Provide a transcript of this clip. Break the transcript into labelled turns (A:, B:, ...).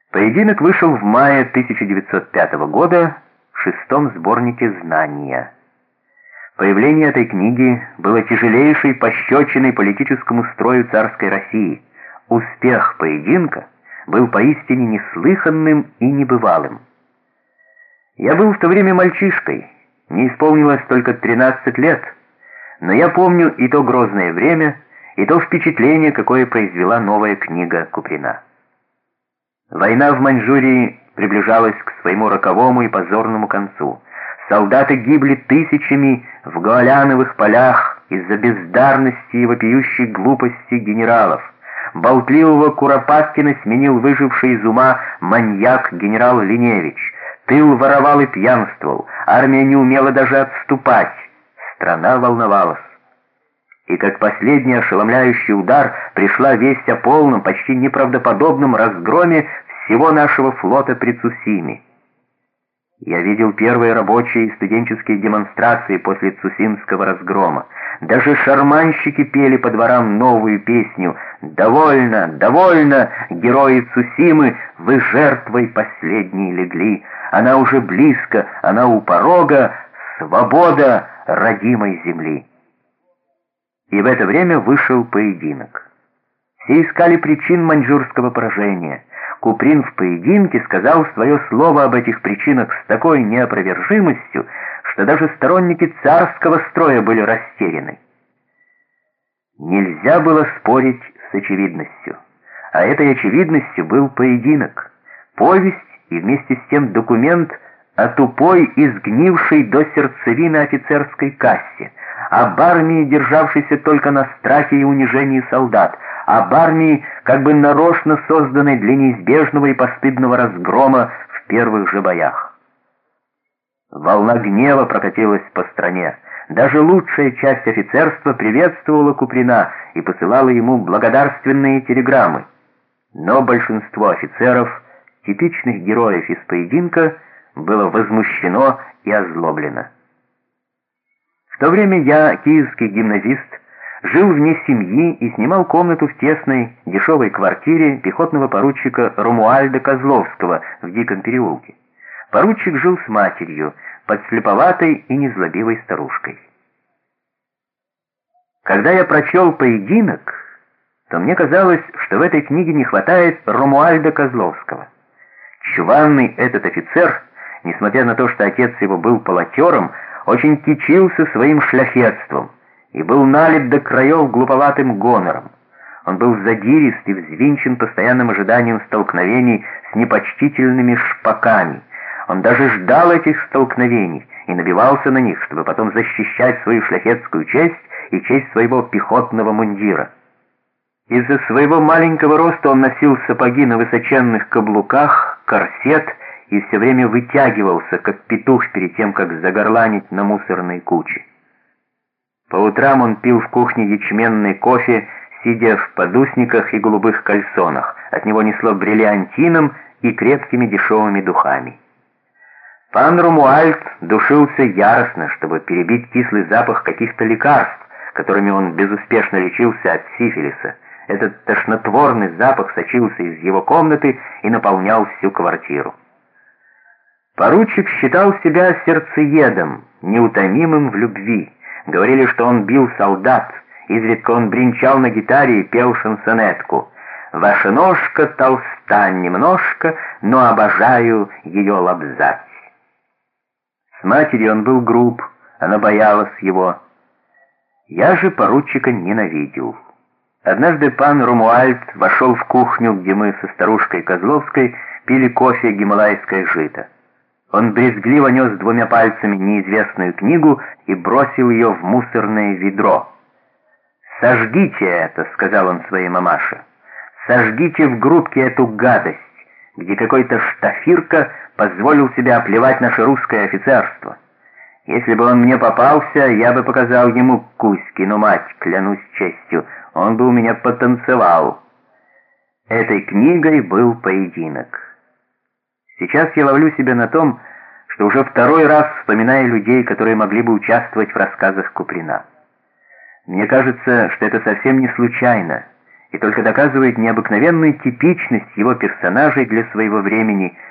A: Поединок вышел в мае 1905 года в шестом сборнике «Знания». Появление этой книги было тяжелейшей пощечиной политическому строю царской России. Успех поединка был поистине неслыханным и небывалым. Я был в то время мальчишкой, мне исполнилось только 13 лет, но я помню и то грозное время, и то впечатление, какое произвела новая книга Куприна. Война в Маньчжурии приближалась к своему роковому и позорному концу. Солдаты гибли тысячами в Голяновых полях из-за бездарности и вопиющей глупости генералов. Болтливого Куропаткина сменил выживший из ума маньяк генерал Линевич. Тыл воровал и пьянствовал, армия не умела даже отступать. Страна волновалась. И как последний ошеломляющий удар пришла весть о полном, почти неправдоподобном разгроме всего нашего флота при Цусиме. Я видел первые рабочие и студенческие демонстрации после Цусимского разгрома. Даже шарманщики пели по дворам новую песню «Довольно, довольно, герои Цусимы, вы жертвой последней легли. Она уже близко, она у порога, свобода родимой земли». И в это время вышел поединок. Все искали причин маньчжурского поражения. Куприн в поединке сказал свое слово об этих причинах с такой неопровержимостью, что даже сторонники царского строя были растеряны. Нельзя было спорить с очевидностью, а этой очевидностью был поединок, повесть и вместе с тем документ о тупой и сгнившей до сердцевины офицерской касте, об армии, державшейся только на страхе и унижении солдат, об армии, как бы нарочно созданной для неизбежного и постыдного разгрома в первых же боях. Волна гнева прокатилась по стране. Даже лучшая часть офицерства приветствовала Куприна и посылала ему благодарственные телеграммы. Но большинство офицеров, типичных героев из поединка, было возмущено и озлоблено. В то время я, киевский гимназист, жил вне семьи и снимал комнату в тесной, дешевой квартире пехотного поручика Ромуальда Козловского в Диком переулке. Поручик жил с матерью, подслеповатой и незлобивой старушкой. Когда я прочел «Поединок», то мне казалось, что в этой книге не хватает Ромуальда Козловского. Чванный этот офицер, несмотря на то, что отец его был полотером, очень кичился своим шляхетством и был налит до краев глуповатым гонором. Он был задирист и взвинчен постоянным ожиданием столкновений с непочтительными шпаками. Он даже ждал этих столкновений и набивался на них, чтобы потом защищать свою шляхетскую честь и честь своего пехотного мундира. Из-за своего маленького роста он носил сапоги на высоченных каблуках, корсет и все время вытягивался, как петух перед тем, как загорланить на мусорной куче. По утрам он пил в кухне ячменный кофе, сидя в подусниках и голубых кальсонах. От него несло бриллиантином и крепкими дешевыми духами. Пан Ромуальд душился яростно, чтобы перебить кислый запах каких-то лекарств, которыми он безуспешно лечился от сифилиса. Этот тошнотворный запах сочился из его комнаты и наполнял всю квартиру. Поручик считал себя сердцеедом, неутомимым в любви. Говорили, что он бил солдат, изредка он бренчал на гитаре и пел шансонетку. «Ваша ножка толста немножко, но обожаю ее лобзать». С матерью он был груб, она боялась его. Я же поручика ненавидел. Однажды пан Ромуальд вошел в кухню, где мы со старушкой Козловской пили кофе «Гималайское жито». Он брезгливо нес двумя пальцами неизвестную книгу и бросил ее в мусорное ведро. «Сожгите это», — сказал он своей мамаше. «Сожгите в грудке эту гадость, где какой-то штафирка позволил себе оплевать наше русское офицерство. Если бы он мне попался, я бы показал ему Кузькину мать, клянусь честью, он бы у меня потанцевал». Этой книгой был поединок. Сейчас я ловлю себя на том, что уже второй раз вспоминаю людей, которые могли бы участвовать в рассказах Куприна. Мне кажется, что это совсем не случайно, и только доказывает необыкновенную типичность его персонажей для своего времени,